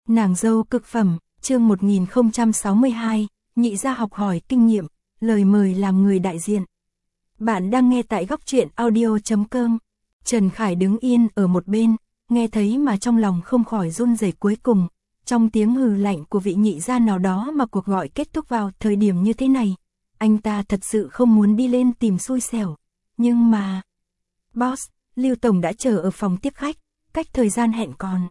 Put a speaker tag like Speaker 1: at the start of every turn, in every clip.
Speaker 1: Nàng dâu cực phẩm, chương 1062, nhị gia học hỏi kinh nghiệm, lời mời làm người đại diện. Bạn đang nghe tại góc truyện audio.com. Trần Khải đứng yên ở một bên, nghe thấy mà trong lòng không khỏi run rẩy. Cuối cùng, trong tiếng hừ lạnh của vị nhị gia nào đó mà cuộc gọi kết thúc vào thời điểm như thế này. Anh ta thật sự không muốn đi lên tìm xui xẻo. Nhưng mà... Boss, Lưu Tổng đã chờ ở phòng tiếp khách, cách thời gian hẹn còn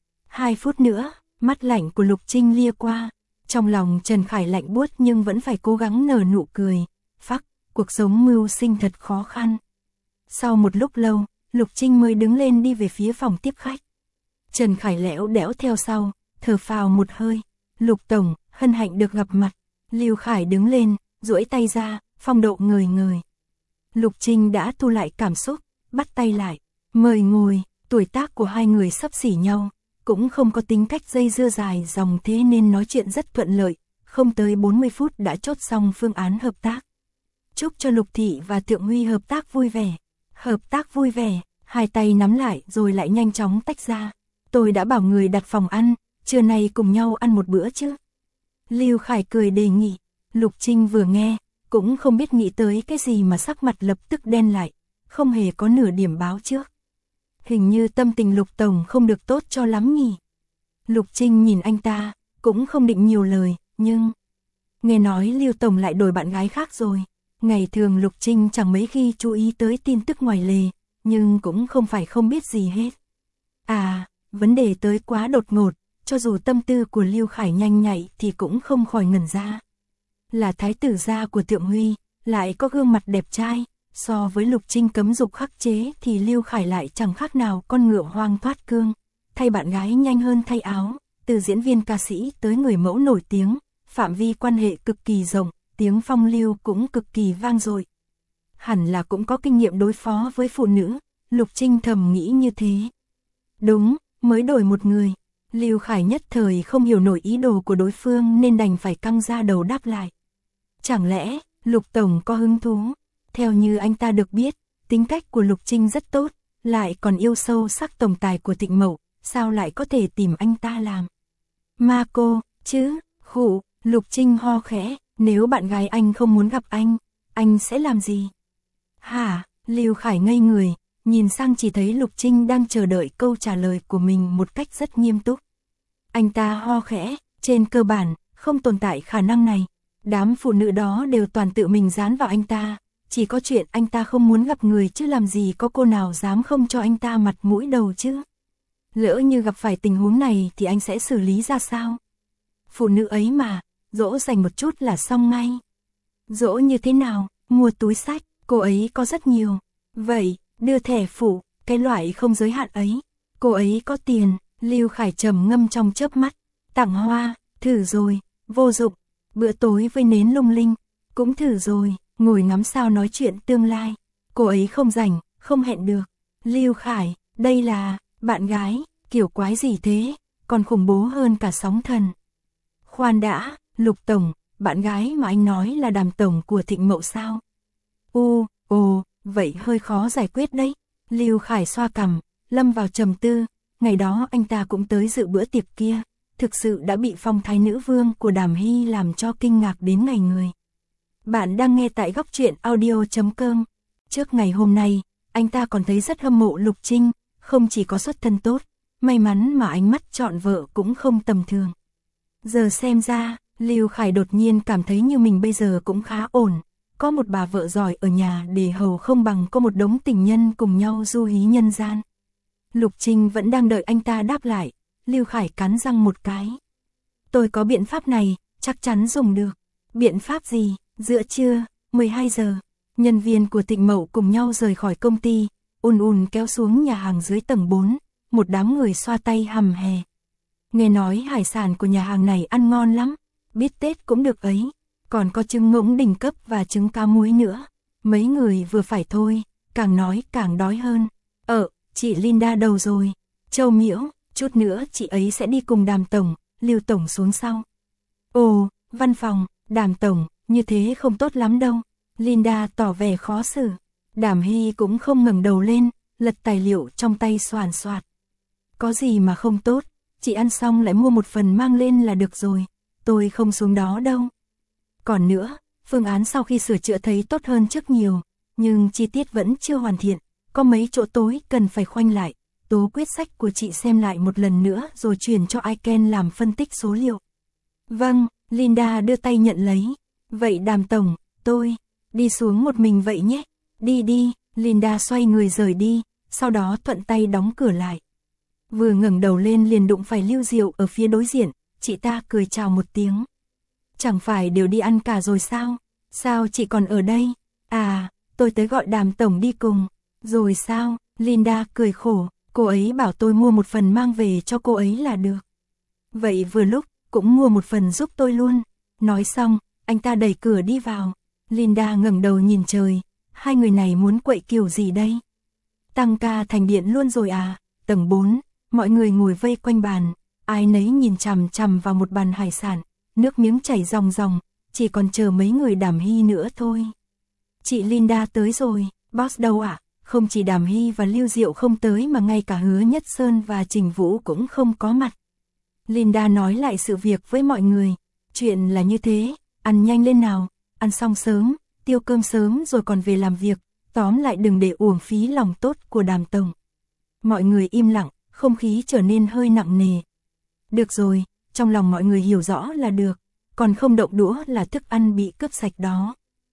Speaker 1: 2 phút nữa. Mắt lạnh của Lục Trinh lia qua, trong lòng Trần Khải lạnh buốt nhưng vẫn phải cố gắng nở nụ cười. Phắc, cuộc sống mưu sinh thật khó khăn. Sau một lúc lâu, Lục Trinh mới đứng lên đi về phía phòng tiếp khách. Trần Khải lẽo đẽo theo sau, thở phào một hơi. Lục Tổng, hân hạnh được gặp mặt. Lưu Khải đứng lên, duỗi tay ra, phong độ ngời ngời. Lục Trinh đã thu lại cảm xúc, bắt tay lại, mời ngồi. Tuổi tác của hai người xấp xỉ nhau, cũng không có tính cách dây dưa dài dòng, thế nên nói chuyện rất thuận lợi, không tới 40 phút đã chốt xong phương án hợp tác. Chúc cho Lục Thị và Thượng Huy hợp tác vui vẻ. Hợp tác vui vẻ, hai tay nắm lại rồi lại nhanh chóng tách ra. Tôi đã bảo người đặt phòng ăn, trưa nay cùng nhau ăn một bữa chứ. Lưu Khải cười đề nghị. Lục Trinh vừa nghe, cũng không biết nghĩ tới cái gì mà sắc mặt lập tức đen lại, không hề có nửa điểm báo trước. Hình như tâm tình Lục Tổng không được tốt cho lắm nhỉ. Lục Trinh nhìn anh ta, cũng không định nhiều lời, nhưng... Nghe nói Lưu Tổng lại đổi bạn gái khác rồi. Ngày thường Lục Trinh chẳng mấy khi chú ý tới tin tức ngoài lề, nhưng cũng không phải không biết gì hết. À, vấn đề tới quá đột ngột, cho dù tâm tư của Lưu Khải nhanh nhạy thì cũng không khỏi ngẩn ra. Là thái tử gia của Thượng Huy, lại có gương mặt đẹp trai. So với Lục Trinh cấm dục khắc chế thì Lưu Khải lại chẳng khác nào con ngựa hoang thoát cương. Thay bạn gái nhanh hơn thay áo, từ diễn viên ca sĩ tới người mẫu nổi tiếng, phạm vi quan hệ cực kỳ rộng, tiếng phong lưu cũng cực kỳ vang dội. Hẳn là cũng có kinh nghiệm đối phó với phụ nữ, Lục Trinh thầm nghĩ như thế. Đúng, mới đổi một người. Lưu Khải nhất thời không hiểu nổi ý đồ của đối phương nên đành phải căng ra đầu đáp lại. Chẳng lẽ, Lục Tổng có hứng thú? Theo như anh ta được biết, tính cách của Lục Trinh rất tốt, lại còn yêu sâu sắc tổng tài của Thịnh Mậu, sao lại có thể tìm anh ta làm? Ma cô, chứ, khụ, Lục Trinh ho khẽ, nếu bạn gái anh không muốn gặp anh sẽ làm gì? Hả, Lưu Khải ngây người, nhìn sang chỉ thấy Lục Trinh đang chờ đợi câu trả lời của mình một cách rất nghiêm túc. Anh ta ho khẽ, trên cơ bản, không tồn tại khả năng này, đám phụ nữ đó đều toàn tự mình dán vào anh ta. Chỉ có chuyện anh ta không muốn gặp người chứ làm gì có cô nào dám không cho anh ta mặt mũi đầu chứ. Lỡ như gặp phải tình huống này thì anh sẽ xử lý ra sao? Phụ nữ ấy mà, dỗ dành một chút là xong ngay. Dỗ như thế nào? Mua túi xách, cô ấy có rất nhiều. Vậy, đưa thẻ phụ, cái loại không giới hạn ấy. Cô ấy có tiền, Lưu Khải trầm ngâm trong chớp mắt. Tặng hoa, thử rồi, vô dụng. Bữa tối với nến lung linh, cũng thử rồi. Ngồi ngắm sao nói chuyện tương lai. Cô ấy không rảnh, không hẹn được. Lưu Khải, đây là bạn gái, kiểu quái gì thế, còn khủng bố hơn cả sóng thần. Khoan đã, Lục Tổng, bạn gái mà anh nói là Đàm Tổng của Thịnh Mậu sao? Vậy hơi khó giải quyết đấy. Lưu Khải xoa cằm, lâm vào trầm tư. Ngày đó anh ta cũng tới dự bữa tiệc kia, thực sự đã bị phong thái nữ vương của Đàm Hy làm cho kinh ngạc đến ngày người. Bạn đang nghe tại góc truyện audio.com. Trước ngày hôm nay, anh ta còn thấy rất hâm mộ Lục Trinh, không chỉ có xuất thân tốt, may mắn mà ánh mắt chọn vợ cũng không tầm thường. Giờ xem ra, Lưu Khải đột nhiên cảm thấy như mình bây giờ cũng khá ổn, có một bà vợ giỏi ở nhà để hầu không bằng có một đống tình nhân cùng nhau du hí nhân gian. Lục Trinh vẫn đang đợi anh ta đáp lại, Lưu Khải cắn răng một cái. Tôi có biện pháp này, chắc chắn dùng được. Biện pháp gì? Giữa trưa, 12 giờ, nhân viên của Thịnh Mậu cùng nhau rời khỏi công ty, kéo xuống nhà hàng dưới tầng 4, một đám người xoa tay hầm hè. Nghe nói hải sản của nhà hàng này ăn ngon lắm, biết Tết cũng được ấy, còn có trứng ngỗng đỉnh cấp và trứng cá muối nữa. Mấy người vừa phải thôi, càng nói càng đói hơn. Chị Linda đâu rồi? Châu Miễu, chút nữa chị ấy sẽ đi cùng Đàm Tổng, Lưu Tổng xuống sau. Văn phòng, Đàm Tổng. Như thế không tốt lắm đâu. Linda tỏ vẻ khó xử. Đàm Hy cũng không ngẩng đầu lên, lật tài liệu trong tay soàn soạt. Có gì mà không tốt, chị ăn xong lại mua một phần mang lên là được rồi, tôi không xuống đó đâu. Còn nữa, phương án sau khi sửa chữa thấy tốt hơn trước nhiều, nhưng chi tiết vẫn chưa hoàn thiện, có mấy chỗ tối cần phải khoanh lại. Tố quyết sách của chị xem lại một lần nữa rồi chuyển cho Iken làm phân tích số liệu. Vâng, Linda đưa tay nhận lấy. Vậy Đàm tổng, tôi đi xuống một mình vậy nhé. Đi đi, Linda xoay người rời đi, sau đó thuận tay đóng cửa lại. Vừa ngẩng đầu lên liền đụng phải Lưu Diệu ở phía đối diện, chị ta cười chào một tiếng. Chẳng phải đều đi ăn cả rồi sao? Sao chị còn ở đây? À, tôi tới gọi Đàm tổng đi cùng. Rồi sao? Linda cười khổ, cô ấy bảo tôi mua một phần mang về cho cô ấy là được. Vậy vừa lúc, cũng mua một phần giúp tôi luôn. Nói xong, anh ta đẩy cửa đi vào. Linda ngẩng đầu nhìn trời, hai người này muốn quậy kiểu gì đây? Tăng ca thành điện luôn rồi à? Tầng 4, mọi người ngồi vây quanh bàn, ai nấy nhìn chằm chằm vào một bàn hải sản, nước miếng chảy ròng ròng, chỉ còn chờ mấy người Đàm Hy nữa thôi. Chị Linda tới rồi, boss đâu ạ? Không chỉ Đàm Hy và Lưu Diệu không tới mà ngay cả Hứa Nhất Sơn và Trình Vũ cũng không có mặt. Linda nói lại sự việc với mọi người. Chuyện là như thế, ăn nhanh lên nào, ăn xong sớm, tiêu cơm sớm rồi còn về làm việc, tóm lại đừng để uổng phí lòng tốt của Đàm tổng. Mọi người im lặng, không khí trở nên hơi nặng nề. Được rồi, trong lòng mọi người hiểu rõ là được, còn không động đũa là thức ăn bị cướp sạch đó.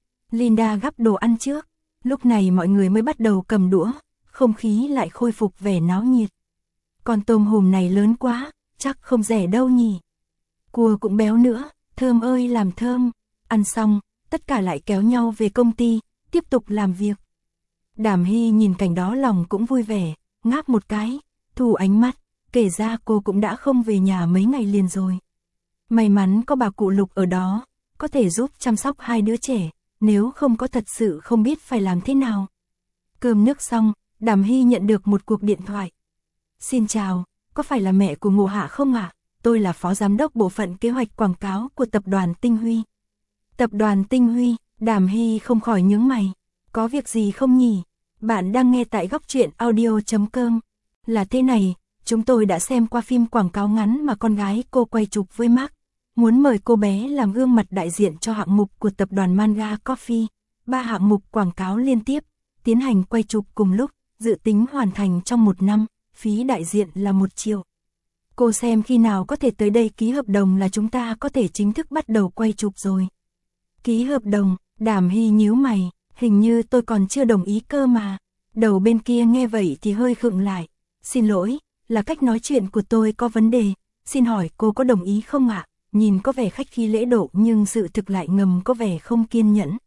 Speaker 1: Linda gắp đồ ăn trước, lúc này mọi người mới bắt đầu cầm đũa, không khí lại khôi phục vẻ náo nhiệt. Con tôm hùm này lớn quá, chắc không rẻ đâu nhỉ. Cua cũng béo nữa, thơm ơi làm thơm. Ăn xong, tất cả lại kéo nhau về công ty, tiếp tục làm việc. Đàm Hy nhìn cảnh đó lòng cũng vui vẻ, ngáp một cái, thu ánh mắt, kể ra cô cũng đã không về nhà mấy ngày liền rồi. May mắn có bà cụ Lục ở đó, có thể giúp chăm sóc hai đứa trẻ, nếu không có thật sự không biết phải làm thế nào. Cơm nước xong, Đàm Hy nhận được một cuộc điện thoại. Xin chào, có phải là mẹ của Ngô Hạ không ạ? Tôi là phó giám đốc bộ phận kế hoạch quảng cáo của tập đoàn Tinh Huy. Tập đoàn Tinh Huy, Đàm Hy không khỏi nhướng mày. Có việc gì không nhỉ? Bạn đang nghe tại góc truyện audio.com. Là thế này, chúng tôi đã xem qua phim quảng cáo ngắn mà con gái cô quay chụp với Mark. Muốn mời cô bé làm gương mặt đại diện cho hạng mục của tập đoàn Manga Coffee. 3 hạng mục quảng cáo liên tiếp, tiến hành quay chụp cùng lúc, dự tính hoàn thành trong 1 năm, phí đại diện là 1 triệu. Cô xem khi nào có thể tới đây ký hợp đồng là chúng ta có thể chính thức bắt đầu quay chụp rồi. Ký hợp đồng, Đàm Hy nhíu mày, hình như tôi còn chưa đồng ý cơ mà. Đầu bên kia nghe vậy thì hơi khựng lại. Xin lỗi, là cách nói chuyện của tôi có vấn đề, xin hỏi cô có đồng ý không ạ? Nhìn có vẻ khách khí lễ độ nhưng sự thực lại ngầm có vẻ không kiên nhẫn.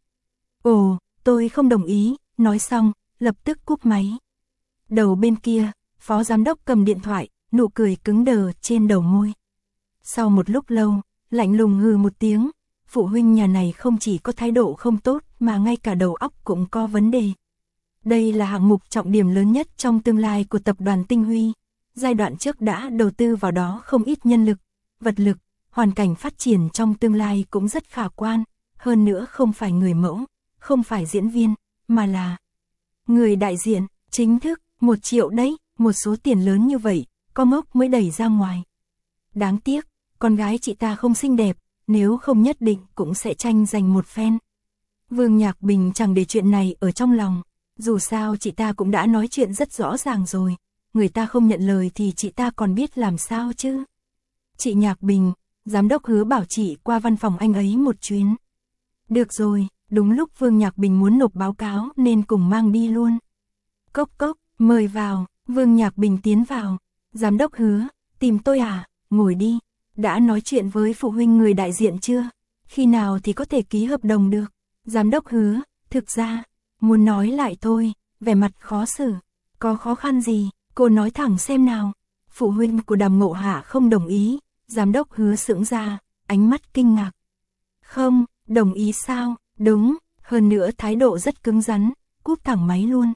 Speaker 1: Ồ, tôi không đồng ý, nói xong, lập tức cúp máy. Đầu bên kia, phó giám đốc cầm điện thoại, nụ cười cứng đờ trên đầu môi. Sau một lúc lâu, lạnh lùng hừ một tiếng, phụ huynh nhà này không chỉ có thái độ không tốt mà ngay cả đầu óc cũng có vấn đề. Đây là hạng mục trọng điểm lớn nhất trong tương lai của tập đoàn Tinh Huy. Giai đoạn trước đã đầu tư vào đó không ít nhân lực, vật lực, hoàn cảnh phát triển trong tương lai cũng rất khả quan. Hơn nữa không phải người mẫu, không phải diễn viên, mà là người đại diện, chính thức, 1 triệu đấy, một số tiền lớn như vậy, có ngốc mới đẩy ra ngoài. Đáng tiếc, con gái chị ta không xinh đẹp, nếu không nhất định cũng sẽ tranh giành một phen. Vương Nhạc Bình chẳng để chuyện này ở trong lòng, dù sao chị ta cũng đã nói chuyện rất rõ ràng rồi, người ta không nhận lời thì chị ta còn biết làm sao chứ. Chị Nhạc Bình, giám đốc Hứa bảo chị qua văn phòng anh ấy một chuyến. Được rồi, đúng lúc Vương Nhạc Bình muốn nộp báo cáo nên cùng mang đi luôn. Cốc cốc, mời vào, Vương Nhạc Bình tiến vào. Giám đốc Hứa, tìm tôi à? Ngồi đi. Đã nói chuyện với phụ huynh người đại diện chưa? Khi nào thì có thể ký hợp đồng được? Giám đốc Hứa, thực ra, muốn nói lại thôi, vẻ mặt khó xử. Có khó khăn gì? Cô nói thẳng xem nào. Phụ huynh của Đàm Ngộ Hạ không đồng ý. Giám đốc Hứa sững ra, ánh mắt kinh ngạc. Không, đồng ý sao? Đúng, hơn nữa thái độ rất cứng rắn, cúp thẳng máy luôn.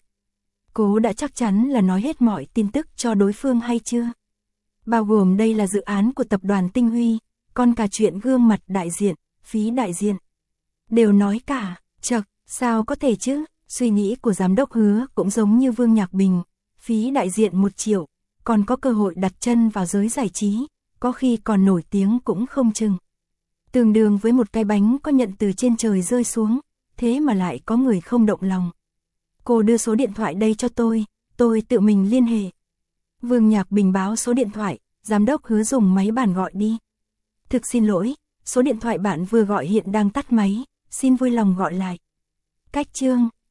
Speaker 1: Cô đã chắc chắn là nói hết mọi tin tức cho đối phương hay chưa? Bao gồm đây là dự án của tập đoàn Tinh Huy, còn cả chuyện gương mặt đại diện, phí đại diện. Đều nói cả, chậc, sao có thể chứ? Suy nghĩ của giám đốc Hứa cũng giống như Vương Nhạc Bình, phí đại diện 1 triệu, còn có cơ hội đặt chân vào giới giải trí, có khi còn nổi tiếng cũng không chừng. Tương đương với một cái bánh có nhận từ trên trời rơi xuống, thế mà lại có người không động lòng. Cô đưa số điện thoại đây cho tôi tự mình liên hệ. Vương Nhạc Bình báo số điện thoại, giám đốc Hứa dùng máy bàn gọi đi. Thực xin lỗi, số điện thoại bạn vừa gọi hiện đang tắt máy, xin vui lòng gọi lại. Cách chương